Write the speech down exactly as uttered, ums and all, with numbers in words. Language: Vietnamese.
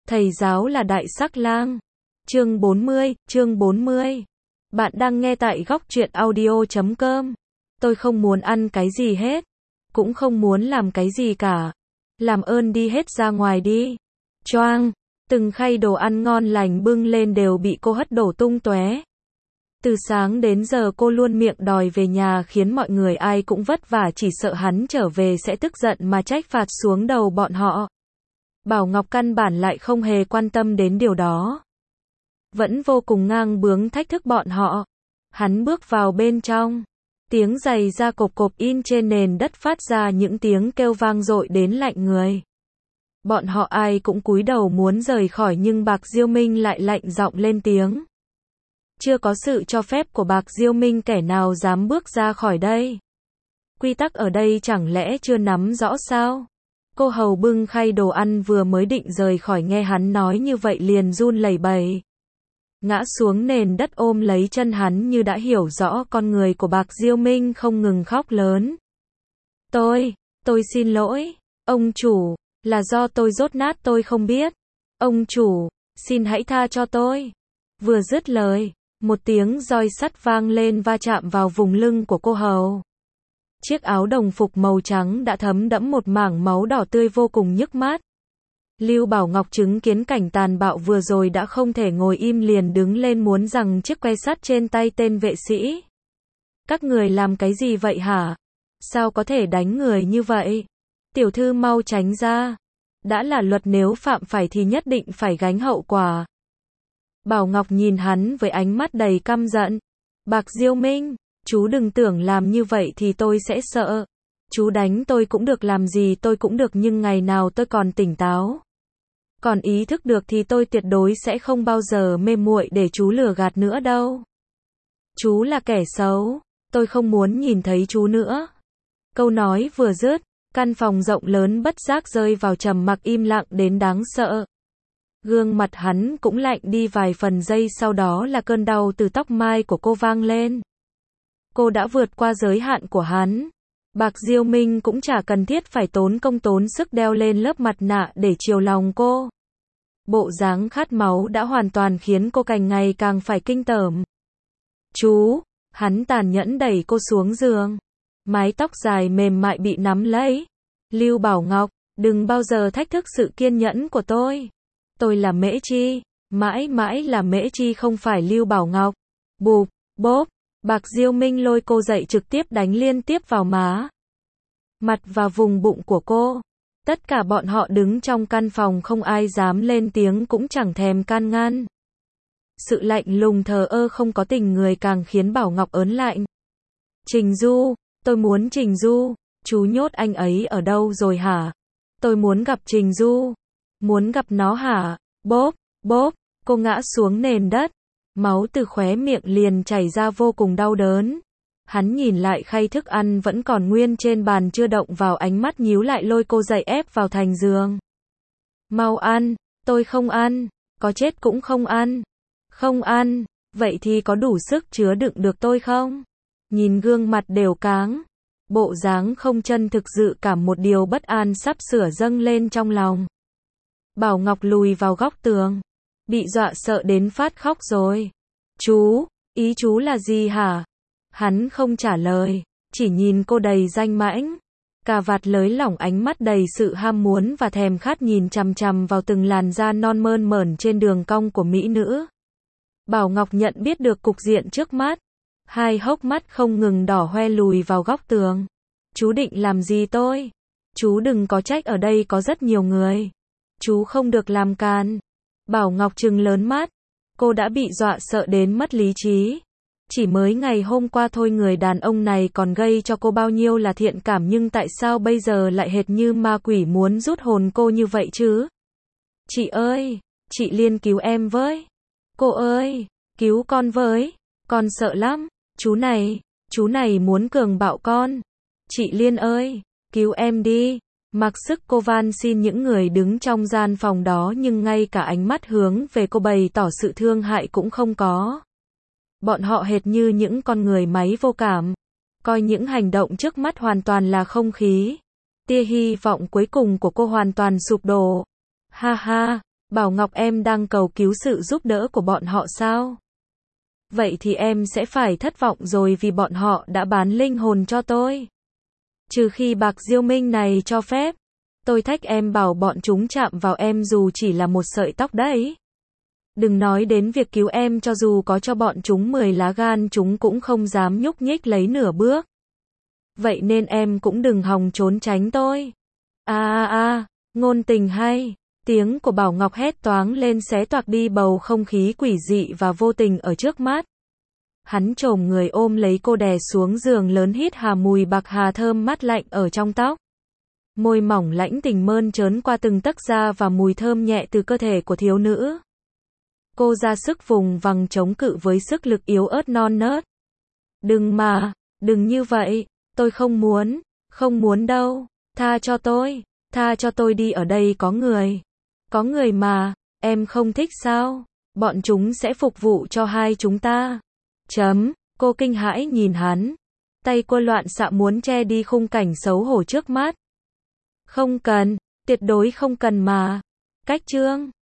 Thầy giáo là đại sắc lang. Chương bốn mươi, chương bốn mươi. Bạn đang nghe tại góc truyện audio chấm com. Tôi không muốn ăn cái gì hết. Cũng không muốn làm cái gì cả. Làm ơn đi hết ra ngoài đi. Choang. Từng khay đồ ăn ngon lành bưng lên đều bị cô hất đổ tung tóe. Từ sáng đến giờ cô luôn miệng đòi về nhà khiến mọi người ai cũng vất vả, chỉ sợ hắn trở về sẽ tức giận mà trách phạt xuống đầu bọn họ. Bảo Ngọc căn bản lại không hề quan tâm đến điều đó. Vẫn vô cùng ngang bướng thách thức bọn họ. Hắn bước vào bên trong. Tiếng giày da cộp cộp in trên nền đất phát ra những tiếng kêu vang dội đến lạnh người. Bọn họ ai cũng cúi đầu muốn rời khỏi, nhưng Bạc Diêu Minh lại lạnh giọng lên tiếng. Chưa có sự cho phép của Bạc Diêu Minh kẻ nào dám bước ra khỏi đây. Quy tắc ở đây chẳng lẽ chưa nắm rõ sao? Cô hầu bưng khay đồ ăn vừa mới định rời khỏi nghe hắn nói như vậy liền run lẩy bẩy. Ngã xuống nền đất ôm lấy chân hắn như đã hiểu rõ con người của Bạc Diêu Minh, không ngừng khóc lớn. Tôi, tôi xin lỗi, ông chủ, là do tôi dốt nát tôi không biết. Ông chủ, xin hãy tha cho tôi. Vừa dứt lời, một tiếng roi sắt vang lên va chạm vào vùng lưng của cô hầu. Chiếc áo đồng phục màu trắng đã thấm đẫm một mảng máu đỏ tươi vô cùng nhức mắt. Lưu Bảo Ngọc chứng kiến cảnh tàn bạo vừa rồi đã không thể ngồi im, liền đứng lên muốn giằng chiếc que sắt trên tay tên vệ sĩ. Các người làm cái gì vậy hả? Sao có thể đánh người như vậy? Tiểu thư mau tránh ra. Đã là luật, nếu phạm phải thì nhất định phải gánh hậu quả. Bảo Ngọc nhìn hắn với ánh mắt đầy căm giận. Bạc Diêu Minh, chú đừng tưởng làm như vậy thì tôi sẽ sợ. Chú đánh tôi cũng được, làm gì tôi cũng được, nhưng ngày nào tôi còn tỉnh táo, còn ý thức được thì tôi tuyệt đối sẽ không bao giờ mê muội để chú lừa gạt nữa đâu. Chú là kẻ xấu, tôi không muốn nhìn thấy chú nữa. Câu nói vừa dứt, căn phòng rộng lớn bất giác rơi vào trầm mặc im lặng đến đáng sợ. Gương mặt hắn cũng lạnh đi vài phần, giây sau đó là cơn đau từ tóc mai của cô vang lên. Cô đã vượt qua giới hạn của hắn. Bạc Diêu Minh cũng chả cần thiết phải tốn công tốn sức đeo lên lớp mặt nạ để chiều lòng cô. Bộ dáng khát máu đã hoàn toàn khiến cô càng ngày càng phải kinh tởm. Chú, hắn tàn nhẫn đẩy cô xuống giường. Mái tóc dài mềm mại bị nắm lấy. Lưu Bảo Ngọc, đừng bao giờ thách thức sự kiên nhẫn của tôi. Tôi là Mễ Chi, mãi mãi là Mễ Chi, không phải Lưu Bảo Ngọc. Bụp, bốp. Bạc Diêu Minh lôi cô dậy, trực tiếp đánh liên tiếp vào má, mặt và vùng bụng của cô. Tất cả bọn họ đứng trong căn phòng không ai dám lên tiếng, cũng chẳng thèm can ngăn. Sự lạnh lùng thờ ơ không có tình người càng khiến Bảo Ngọc ớn lạnh. Trình Du, tôi muốn Trình Du. Chú nhốt anh ấy ở đâu rồi hả? Tôi muốn gặp Trình Du. Muốn gặp nó hả? Bốp, bốp, cô ngã xuống nền đất. Máu từ khóe miệng liền chảy ra vô cùng đau đớn. Hắn nhìn lại khay thức ăn vẫn còn nguyên trên bàn chưa động vào, ánh mắt nhíu lại, lôi cô dậy ép vào thành giường. Mau ăn, tôi không ăn, có chết cũng không ăn. Không ăn, vậy thì có đủ sức chứa đựng được tôi không? Nhìn gương mặt đều cáng, bộ dáng không chân thực, dự cảm một điều bất an sắp sửa dâng lên trong lòng. Bảo Ngọc lùi vào góc tường, bị dọa sợ đến phát khóc rồi. Chú, ý chú là gì hả? Hắn không trả lời, chỉ nhìn cô đầy danh mãnh. Cà vạt lới lỏng, ánh mắt đầy sự ham muốn và thèm khát nhìn chằm chằm vào từng làn da non mơn mởn trên đường cong của mỹ nữ. Bảo Ngọc nhận biết được cục diện trước mắt. Hai hốc mắt không ngừng đỏ hoe, lùi vào góc tường. Chú định làm gì tôi? Chú đừng có trách, ở đây có rất nhiều người. Chú không được làm càn. Bảo Ngọc trừng lớn mắt. Cô đã bị dọa sợ đến mất lý trí. Chỉ mới ngày hôm qua thôi, người đàn ông này còn gây cho cô bao nhiêu là thiện cảm, nhưng tại sao bây giờ lại hệt như ma quỷ muốn rút hồn cô như vậy chứ? Chị ơi, chị Liên cứu em với. Cô ơi, cứu con với. Con sợ lắm. Chú này, chú này muốn cường bạo con. Chị Liên ơi, cứu em đi. Mặc sức cô van xin những người đứng trong gian phòng đó, nhưng ngay cả ánh mắt hướng về cô bày tỏ sự thương hại cũng không có. Bọn họ hệt như những con người máy vô cảm, coi những hành động trước mắt hoàn toàn là không khí. Tia hy vọng cuối cùng của cô hoàn toàn sụp đổ. Ha ha, Bảo Ngọc em đang cầu cứu sự giúp đỡ của bọn họ sao? Vậy thì em sẽ phải thất vọng rồi vì bọn họ đã bán linh hồn cho tôi. Trừ khi Bạc Diêu Minh này cho phép. Tôi thách em bảo bọn chúng chạm vào em dù chỉ là một sợi tóc đấy. Đừng nói đến việc cứu em, cho dù có cho bọn chúng mười lá gan chúng cũng không dám nhúc nhích lấy nửa bước. Vậy nên em cũng đừng hòng trốn tránh tôi. A a a, ngôn tình hay. Tiếng của Bảo Ngọc hét toáng lên xé toạc đi bầu không khí quỷ dị và vô tình ở trước mắt. Hắn chồm người ôm lấy cô đè xuống giường lớn, hít hà mùi bạc hà thơm mát lạnh ở trong tóc. Môi mỏng lãnh tình mơn trớn qua từng tấc da và mùi thơm nhẹ từ cơ thể của thiếu nữ. Cô ra sức vùng vằng chống cự với sức lực yếu ớt non nớt. Đừng mà, đừng như vậy, tôi không muốn, không muốn đâu, tha cho tôi, tha cho tôi đi, ở đây có người. Có người mà, em không thích sao? Bọn chúng sẽ phục vụ cho hai chúng ta. Chấm, cô kinh hãi nhìn hắn. Tay cô loạn xạ muốn che đi khung cảnh xấu hổ trước mắt. Không cần, tuyệt đối không cần mà. Cách chương